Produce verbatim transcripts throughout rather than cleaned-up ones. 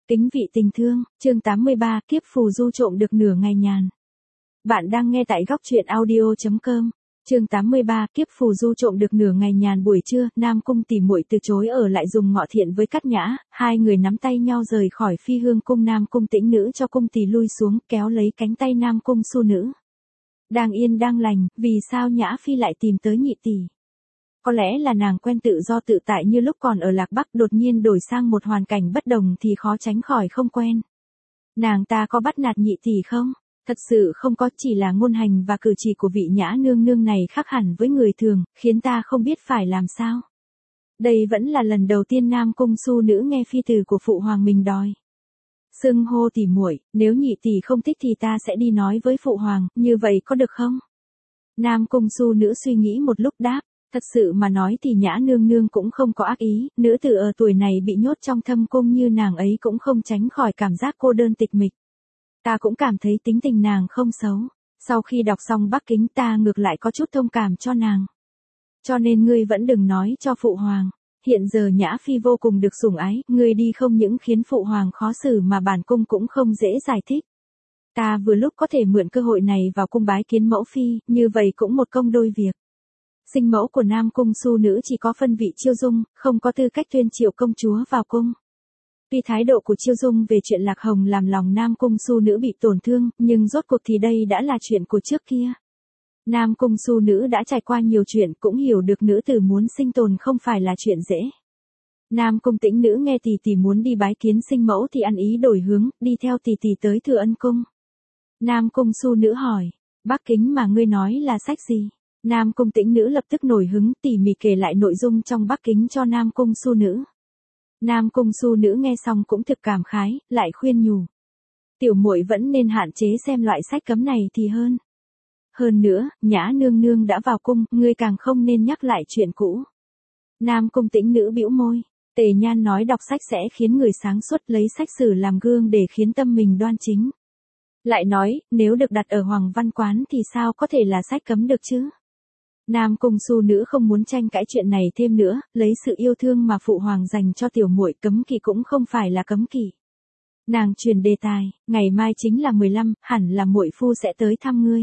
Kính vị tình thương, chương tám mươi ba, kiếp phù du trộm được nửa ngày nhàn. Bạn đang nghe tại góc truyện audio chấm com. Chương tám mươi ba, kiếp phù du trộm được nửa ngày nhàn. Buổi trưa, Nam Cung tỉ muội từ chối ở lại dùng ngọ thiện với Cát Nhã, hai người nắm tay nhau rời khỏi Phi Hương cung. Nam Cung Tĩnh Nữ cho cung tỳ lui xuống, kéo lấy cánh tay Nam Cung Su Nữ. Đang yên đang lành, vì sao Nhã Phi lại tìm tới nhị tỷ? Có lẽ là nàng quen tự do tự tại như lúc còn ở Lạc Bắc, đột nhiên đổi sang một hoàn cảnh bất đồng thì khó tránh khỏi không quen. Nàng ta có bắt nạt nhị tỷ không? Thật sự không có, chỉ là ngôn hành và cử chỉ của vị Nhã nương nương này khác hẳn với người thường, khiến ta không biết phải làm sao. Đây vẫn là lần đầu tiên Nam Cung Su Nữ nghe phi từ của phụ hoàng mình đòi xưng hô tỉ muội, nếu nhị tỷ không thích thì ta sẽ đi nói với phụ hoàng, như vậy có được không? Nam Cung Su Nữ suy nghĩ một lúc đáp. Thật sự mà nói thì Nhã nương nương cũng không có ác ý, nữ tử ở tuổi này bị nhốt trong thâm cung như nàng ấy cũng không tránh khỏi cảm giác cô đơn tịch mịch. Ta cũng cảm thấy tính tình nàng không xấu, sau khi đọc xong Bắc Kính ta ngược lại có chút thông cảm cho nàng. Cho nên ngươi vẫn đừng nói cho phụ hoàng, hiện giờ Nhã Phi vô cùng được sủng ái, ngươi đi không những khiến phụ hoàng khó xử mà bản cung cũng không dễ giải thích. Ta vừa lúc có thể mượn cơ hội này vào cung bái kiến mẫu phi, như vậy cũng một công đôi việc. Sinh mẫu của Nam Cung Su Nữ chỉ có phân vị Chiêu Dung, không có tư cách tuyên triệu công chúa vào cung. Tuy thái độ của Chiêu Dung về chuyện Lạc Hồng làm lòng Nam Cung Su Nữ bị tổn thương, nhưng rốt cuộc thì đây đã là chuyện của trước kia. Nam Cung Su Nữ đã trải qua nhiều chuyện, cũng hiểu được nữ tử muốn sinh tồn không phải là chuyện dễ. Nam Cung Tĩnh Nữ nghe tỷ tỷ muốn đi bái kiến sinh mẫu thì ăn ý đổi hướng, đi theo tỷ tỷ tới Thừa Ân cung. Nam Cung Su Nữ hỏi, Bắc Kính mà ngươi nói là sách gì? Nam Cung Tĩnh Nữ lập tức nổi hứng, tỉ mỉ kể lại nội dung trong Bắc Kính cho Nam Cung Su Nữ. Nam Cung Su Nữ nghe xong cũng thực cảm khái, lại khuyên nhủ. Tiểu muội vẫn nên hạn chế xem loại sách cấm này thì hơn. Hơn nữa, Nhã nương nương đã vào cung, ngươi càng không nên nhắc lại chuyện cũ. Nam Cung Tĩnh Nữ bĩu môi. Tề Nhan nói đọc sách sẽ khiến người sáng suốt, lấy sách sử làm gương để khiến tâm mình đoan chính. Lại nói, nếu được đặt ở Hoàng Văn Quán thì sao có thể là sách cấm được chứ? Nam Cung Su Nữ không muốn tranh cãi chuyện này thêm nữa, lấy sự yêu thương mà phụ hoàng dành cho tiểu muội, cấm kỵ cũng không phải là cấm kỵ. Nàng truyền đề tài, ngày mai chính là mười lăm, hẳn là muội phu sẽ tới thăm ngươi.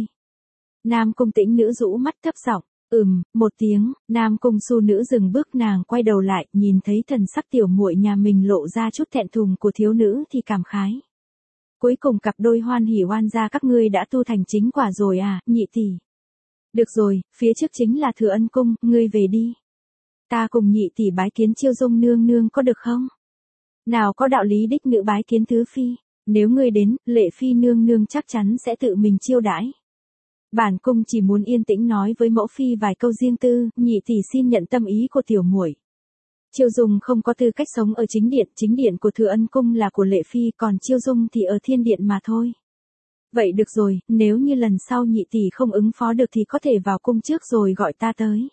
Nam Cung Tĩnh Nữ rũ mắt thấp giọng, ừm, một tiếng. Nam Cung Su Nữ dừng bước, nàng quay đầu lại, nhìn thấy thần sắc tiểu muội nhà mình lộ ra chút thẹn thùng của thiếu nữ thì cảm khái. Cuối cùng cặp đôi hoan hỉ oan gia các ngươi đã tu thành chính quả rồi à, nhị tỷ. Được rồi, phía trước chính là Thừa Ân cung, ngươi về đi. Ta cùng nhị tỷ bái kiến Chiêu Dung nương nương có được không? Nào có đạo lý đích nữ bái kiến thứ phi, nếu ngươi đến, Lệ Phi nương nương chắc chắn sẽ tự mình chiêu đãi. Bản cung chỉ muốn yên tĩnh nói với mẫu phi vài câu riêng tư, nhị tỷ xin nhận tâm ý của tiểu muội. Chiêu Dung không có tư cách sống ở chính điện, chính điện của Thừa Ân cung là của Lệ Phi, còn Chiêu Dung thì ở thiên điện mà thôi. Vậy được rồi, nếu như lần sau nhị tỷ không ứng phó được thì có thể vào cung trước rồi gọi ta tới.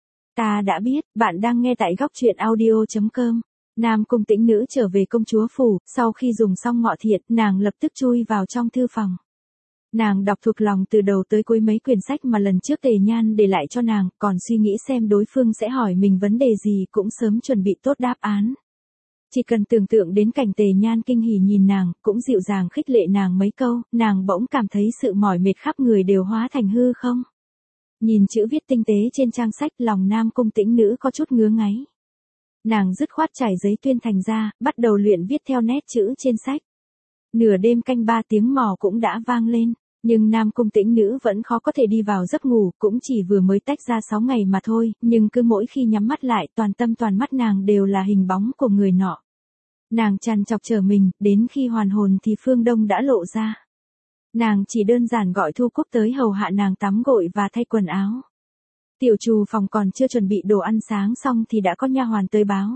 Ta đã biết, bạn đang nghe tại góc truyện audio chấm com. Nam Cung Tĩnh Nữ trở về công chúa phủ, sau khi dùng xong ngọ thiện, nàng lập tức chui vào trong thư phòng. Nàng đọc thuộc lòng từ đầu tới cuối mấy quyển sách mà lần trước Tề Nhan để lại cho nàng, còn suy nghĩ xem đối phương sẽ hỏi mình vấn đề gì, cũng sớm chuẩn bị tốt đáp án. Chỉ cần tưởng tượng đến cảnh Tề Nhan kinh hỉ nhìn nàng, cũng dịu dàng khích lệ nàng mấy câu, nàng bỗng cảm thấy sự mỏi mệt khắp người đều hóa thành hư không. Nhìn chữ viết tinh tế trên trang sách, lòng Nam Cung Tĩnh Nữ có chút ngứa ngáy. Nàng dứt khoát trải giấy tuyên thành ra, bắt đầu luyện viết theo nét chữ trên sách. Nửa đêm canh ba tiếng mò cũng đã vang lên, nhưng Nam Cung Tĩnh Nữ vẫn khó có thể đi vào giấc ngủ, cũng chỉ vừa mới tách ra sáu ngày mà thôi, nhưng cứ mỗi khi nhắm mắt lại, toàn tâm toàn mắt nàng đều là hình bóng của người nọ. Nàng trằn trọc chờ mình, đến khi hoàn hồn thì Phương Đông đã lộ ra. Nàng chỉ đơn giản gọi Thu Cúc tới hầu hạ nàng tắm gội và thay quần áo. Tiểu trù phòng còn chưa chuẩn bị đồ ăn sáng xong thì đã có nha hoàn tới báo.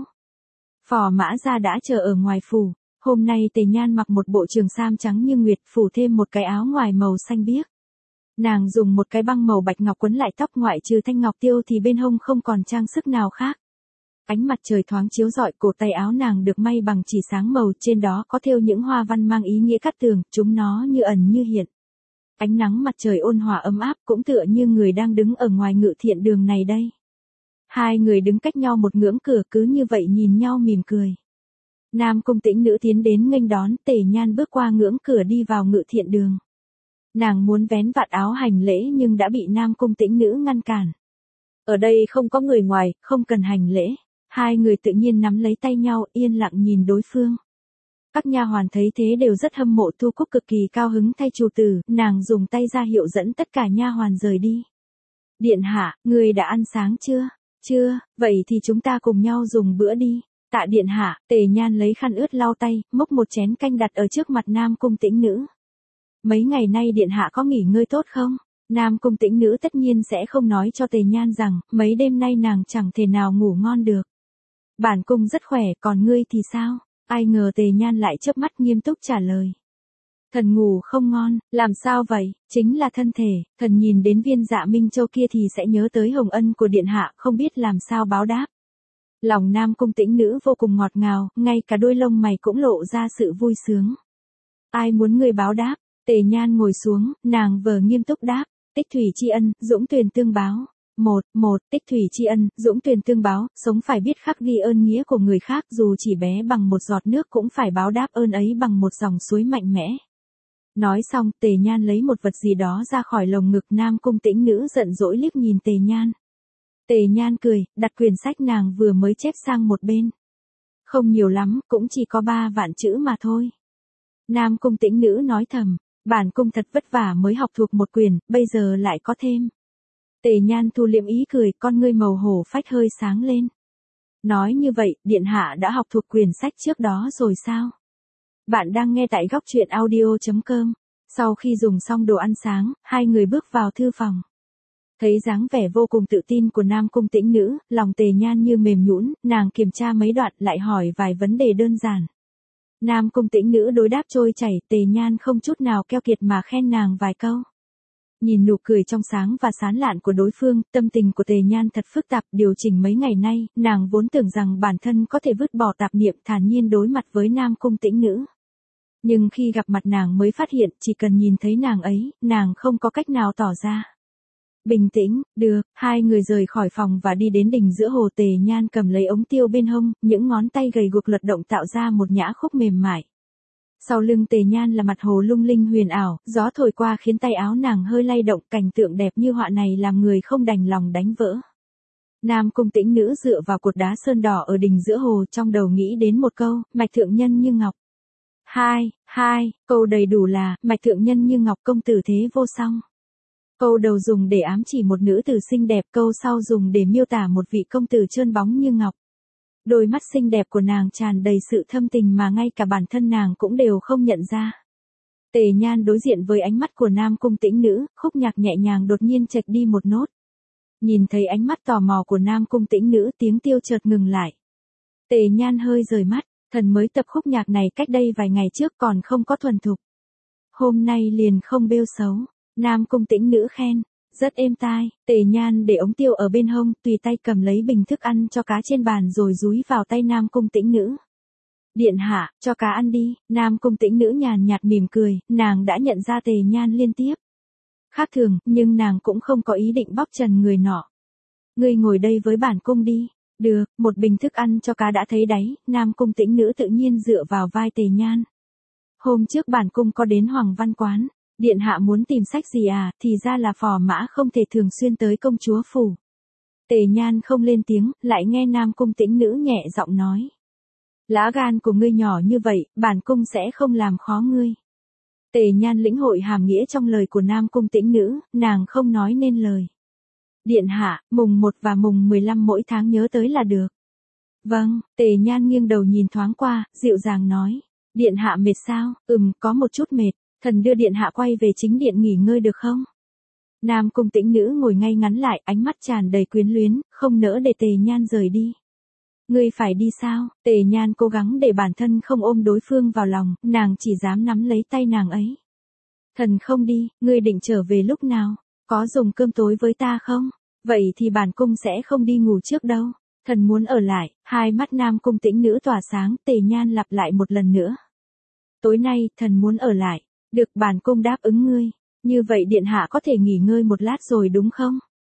Phò Mã Gia đã chờ ở ngoài phủ. Hôm nay Tề Nhan mặc một bộ trường sam trắng như nguyệt, phủ thêm một cái áo ngoài màu xanh biếc. Nàng dùng một cái băng màu bạch ngọc quấn lại tóc, ngoại trừ thanh ngọc tiêu thì bên hông không còn trang sức nào khác. Ánh mặt trời thoáng chiếu rọi, cổ tay áo nàng được may bằng chỉ sáng màu, trên đó có thêu những hoa văn mang ý nghĩa cát tường, chúng nó như ẩn như hiện. Ánh nắng mặt trời ôn hòa ấm áp, cũng tựa như người đang đứng ở ngoài Ngự Thiện đường này đây. Hai người đứng cách nhau một ngưỡng cửa, cứ như vậy nhìn nhau mỉm cười. Nam cung tĩnh nữ tiến đến nghênh đón, Tề Nhan bước qua ngưỡng cửa đi vào ngự thiện đường. Nàng muốn vén vạt áo hành lễ nhưng đã bị Nam cung tĩnh nữ ngăn cản. Ở đây không có người ngoài, không cần hành lễ. Hai người tự nhiên nắm lấy tay nhau, yên lặng nhìn đối phương. Các nha hoàn thấy thế đều rất hâm mộ Tu Cúc, cực kỳ cao hứng thay chủ tử, nàng dùng tay ra hiệu dẫn tất cả nha hoàn rời đi. Điện hạ, người đã ăn sáng chưa? Chưa, vậy thì chúng ta cùng nhau dùng bữa đi. Tạ điện hạ. Tề Nhan lấy khăn ướt lau tay, múc một chén canh đặt ở trước mặt Nam cung tĩnh nữ. Mấy ngày nay điện hạ có nghỉ ngơi tốt không? Nam cung tĩnh nữ tất nhiên sẽ không nói cho Tề Nhan rằng, mấy đêm nay nàng chẳng thể nào ngủ ngon được. Bản cung rất khỏe, còn ngươi thì sao? Ai ngờ Tề Nhan lại chớp mắt nghiêm túc trả lời. Thần ngủ không ngon, làm sao vậy? Chính là thân thể, thần nhìn đến viên Dạ Minh Châu kia thì sẽ nhớ tới hồng ân của điện hạ, không biết làm sao báo đáp. Lòng Nam cung tĩnh nữ vô cùng ngọt ngào, ngay cả đôi lông mày cũng lộ ra sự vui sướng. Ai muốn người báo đáp? Tề Nhan ngồi xuống, nàng vờ nghiêm túc đáp, tích thủy tri ân, dũng tuyền tương báo. Một, một, tích thủy tri ân, dũng tuyền tương báo, sống phải biết khắc ghi ơn nghĩa của người khác, dù chỉ bé bằng một giọt nước cũng phải báo đáp ơn ấy bằng một dòng suối mạnh mẽ. Nói xong, Tề Nhan lấy một vật gì đó ra khỏi lồng ngực. Nam cung tĩnh nữ giận dỗi liếc nhìn Tề Nhan. Tề Nhan cười, đặt quyển sách nàng vừa mới chép sang một bên. Không nhiều lắm, cũng chỉ có ba vạn chữ mà thôi. Nam cung tĩnh nữ nói thầm, bản cung thật vất vả mới học thuộc một quyển, bây giờ lại có thêm. Tề Nhan thu liệm ý cười, con ngươi màu hổ phách hơi sáng lên. Nói như vậy, điện hạ đã học thuộc quyển sách trước đó rồi sao? Bạn đang nghe tại góc truyện audio chấm com. Sau khi dùng xong đồ ăn sáng, hai người bước vào thư phòng. Thấy dáng vẻ vô cùng tự tin của Nam cung tĩnh nữ, lòng Tề Nhan như mềm nhũn, nàng kiểm tra mấy đoạn lại hỏi vài vấn đề đơn giản. Nam cung tĩnh nữ đối đáp trôi chảy, Tề Nhan không chút nào keo kiệt mà khen nàng vài câu. Nhìn nụ cười trong sáng và sán lạn của đối phương, tâm tình của Tề Nhan thật phức tạp. Điều chỉnh mấy ngày nay, nàng vốn tưởng rằng bản thân có thể vứt bỏ tạp niệm, thản nhiên đối mặt với Nam cung tĩnh nữ. Nhưng khi gặp mặt nàng mới phát hiện, chỉ cần nhìn thấy nàng ấy, nàng không có cách nào tỏ ra bình tĩnh. Được, hai người rời khỏi phòng và đi đến đỉnh giữa hồ. Tề Nhan cầm lấy ống tiêu bên hông, những ngón tay gầy guộc lật động tạo ra một nhã khúc mềm mại. Sau lưng Tề Nhan là mặt hồ lung linh huyền ảo, gió thổi qua khiến tay áo nàng hơi lay động, cảnh tượng đẹp như họa này làm người không đành lòng đánh vỡ. Nam cung tĩnh nữ dựa vào cột đá sơn đỏ ở đỉnh giữa hồ, trong đầu nghĩ đến một câu, mạch thượng nhân như ngọc. Hai, hai, câu đầy đủ là, mạch thượng nhân như ngọc, công tử thế vô song. Câu đầu dùng để ám chỉ một nữ tử xinh đẹp, câu sau dùng để miêu tả một vị công tử trơn bóng như ngọc. Đôi mắt xinh đẹp của nàng tràn đầy sự thâm tình mà ngay cả bản thân nàng cũng đều không nhận ra. Tề Nhan đối diện với ánh mắt của Nam cung tĩnh nữ, khúc nhạc nhẹ nhàng đột nhiên chệch đi một nốt. Nhìn thấy ánh mắt tò mò của Nam cung tĩnh nữ, tiếng tiêu chợt ngừng lại. Tề Nhan hơi rời mắt, thần mới tập khúc nhạc này cách đây vài ngày trước còn không có thuần thục. Hôm nay liền không bêu xấu. Nam cung tĩnh nữ khen, rất êm tai. Tề Nhan để ống tiêu ở bên hông, tùy tay cầm lấy bình thức ăn cho cá trên bàn rồi dúi vào tay Nam cung tĩnh nữ. Điện hạ, cho cá ăn đi. Nam cung tĩnh nữ nhàn nhạt mỉm cười, nàng đã nhận ra Tề Nhan liên tiếp khác thường, nhưng nàng cũng không có ý định bóc trần người nọ. Ngươi ngồi đây với bản cung đi. Được, một bình thức ăn cho cá đã thấy đáy, Nam cung tĩnh nữ tự nhiên dựa vào vai Tề Nhan. Hôm trước bản cung có đến Hoàng Văn Quán. Điện hạ muốn tìm sách gì à, thì ra là phò mã không thể thường xuyên tới công chúa phủ. Tề Nhan không lên tiếng, lại nghe Nam cung tĩnh nữ nhẹ giọng nói. Lá gan của ngươi nhỏ như vậy, bản cung sẽ không làm khó ngươi. Tề Nhan lĩnh hội hàm nghĩa trong lời của Nam cung tĩnh nữ, nàng không nói nên lời. Điện hạ, mùng một và mùng mười lăm mỗi tháng nhớ tới là được. Vâng, Tề Nhan nghiêng đầu nhìn thoáng qua, dịu dàng nói. Điện hạ mệt sao? Ừm, có một chút mệt. Thần đưa điện hạ quay về chính điện nghỉ ngơi được không? Nam cung tĩnh nữ ngồi ngay ngắn lại, ánh mắt tràn đầy quyến luyến, không nỡ để Tề Nhan rời đi. Ngươi phải đi sao? Tề Nhan cố gắng để bản thân không ôm đối phương vào lòng, nàng chỉ dám nắm lấy tay nàng ấy. Thần không đi, ngươi định trở về lúc nào? Có dùng cơm tối với ta không? Vậy thì bản cung sẽ không đi ngủ trước đâu. Thần muốn ở lại. Hai mắt Nam cung tĩnh nữ tỏa sáng, Tề Nhan lặp lại một lần nữa. Tối nay, thần muốn ở lại. Được, bản cung đáp ứng ngươi. Như vậy điện hạ có thể nghỉ ngơi một lát rồi đúng không?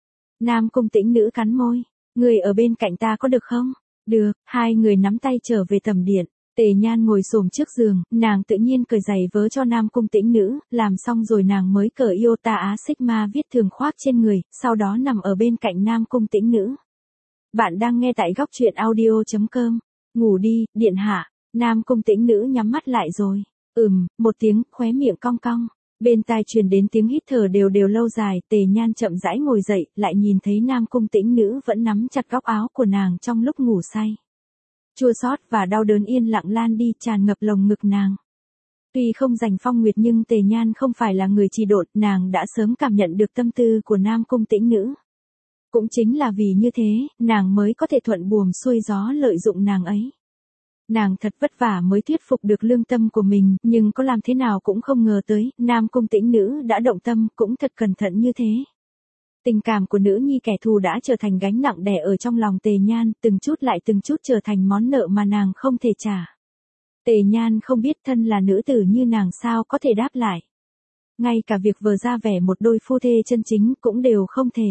Nam cung tĩnh nữ cắn môi. Ngươi ở bên cạnh ta có được không? Được, hai người nắm tay trở về tầm điện. Tề Nhan ngồi xổm trước giường, nàng tự nhiên cởi giày vớ cho Nam Cung Tĩnh Nữ, làm xong rồi nàng mới cởi Iota Á Sigma viết thường khoác trên người, sau đó nằm ở bên cạnh Nam Cung Tĩnh Nữ. Bạn đang nghe tại góc truyện audio.com. Ngủ đi, điện hạ. Nam Cung Tĩnh Nữ nhắm mắt lại rồi. Ừm, một tiếng, khóe miệng cong cong. Bên tai truyền đến tiếng hít thở đều đều lâu dài, Tề Nhan chậm rãi ngồi dậy, lại nhìn thấy Nam Cung Tĩnh Nữ vẫn nắm chặt góc áo của nàng trong lúc ngủ say. Chua xót và đau đớn yên lặng lan đi tràn ngập lồng ngực nàng. Tuy không giành phong nguyệt nhưng Tề Nhan không phải là người trì độn, nàng đã sớm cảm nhận được tâm tư của Nam Cung Tĩnh Nữ. Cũng chính là vì như thế, nàng mới có thể thuận buồm xuôi gió lợi dụng nàng ấy. Nàng thật vất vả mới thuyết phục được lương tâm của mình, nhưng có làm thế nào cũng không ngờ tới, Nam Cung Tĩnh Nữ đã động tâm, cũng thật cẩn thận như thế. Tình cảm của nữ nhi kẻ thù đã trở thành gánh nặng đè ở trong lòng Tề Nhan, từng chút lại từng chút trở thành món nợ mà nàng không thể trả. Tề Nhan không biết thân là nữ tử như nàng sao có thể đáp lại. Ngay cả việc vờ ra vẻ một đôi phu thê chân chính cũng đều không thể.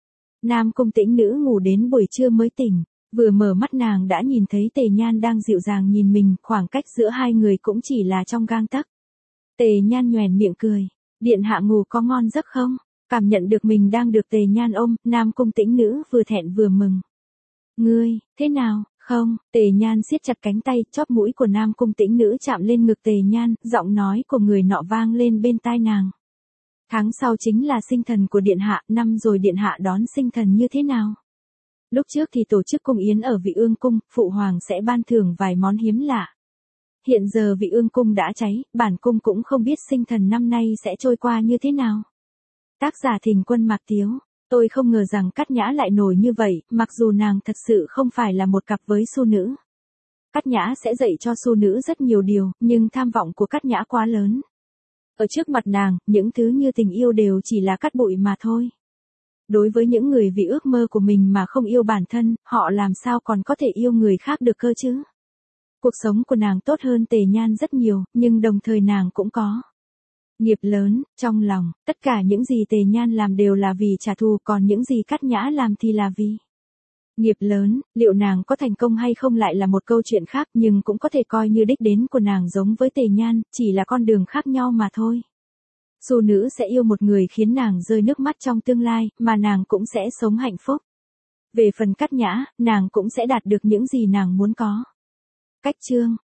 Nam Cung Tĩnh Nữ ngủ đến buổi trưa mới tỉnh, vừa mở mắt nàng đã nhìn thấy Tề Nhan đang dịu dàng nhìn mình, khoảng cách giữa hai người cũng chỉ là trong gang tấc. Tề Nhan nhoẻn miệng cười, điện hạ ngủ có ngon giấc không? Cảm nhận được mình đang được Tề Nhan ôm, Nam Cung Tĩnh Nữ vừa thẹn vừa mừng. Ngươi, thế nào, không? Tề Nhan siết chặt cánh tay, chóp mũi của Nam Cung Tĩnh Nữ chạm lên ngực Tề Nhan, giọng nói của người nọ vang lên bên tai nàng. Tháng sau chính là sinh thần của điện hạ, năm rồi điện hạ đón sinh thần như thế nào? Lúc trước thì tổ chức cung yến ở Vị Ương Cung, phụ hoàng sẽ ban thưởng vài món hiếm lạ. Hiện giờ Vị Ương Cung đã cháy, bản cung cũng không biết sinh thần năm nay sẽ trôi qua như thế nào. Tác giả Thình Quân Mạc Tiếu, tôi không ngờ rằng Cát Nhã lại nổi như vậy, mặc dù nàng thật sự không phải là một cặp với Xu Nữ. Cát Nhã sẽ dạy cho Xu Nữ rất nhiều điều, nhưng tham vọng của Cát Nhã quá lớn. Ở trước mặt nàng, những thứ như tình yêu đều chỉ là cát bụi mà thôi. Đối với những người vì ước mơ của mình mà không yêu bản thân, họ làm sao còn có thể yêu người khác được cơ chứ? Cuộc sống của nàng tốt hơn Tề Nhan rất nhiều, nhưng đồng thời nàng cũng có nghiệp lớn, trong lòng, tất cả những gì Tề Nhan làm đều là vì trả thù, còn những gì Cát Nhã làm thì là vì nghiệp lớn. Liệu nàng có thành công hay không lại là một câu chuyện khác, nhưng cũng có thể coi như đích đến của nàng giống với Tề Nhan, chỉ là con đường khác nhau mà thôi. Xu Nữ sẽ yêu một người khiến nàng rơi nước mắt trong tương lai, mà nàng cũng sẽ sống hạnh phúc. Về phần Cát Nhã, nàng cũng sẽ đạt được những gì nàng muốn có. Cách chương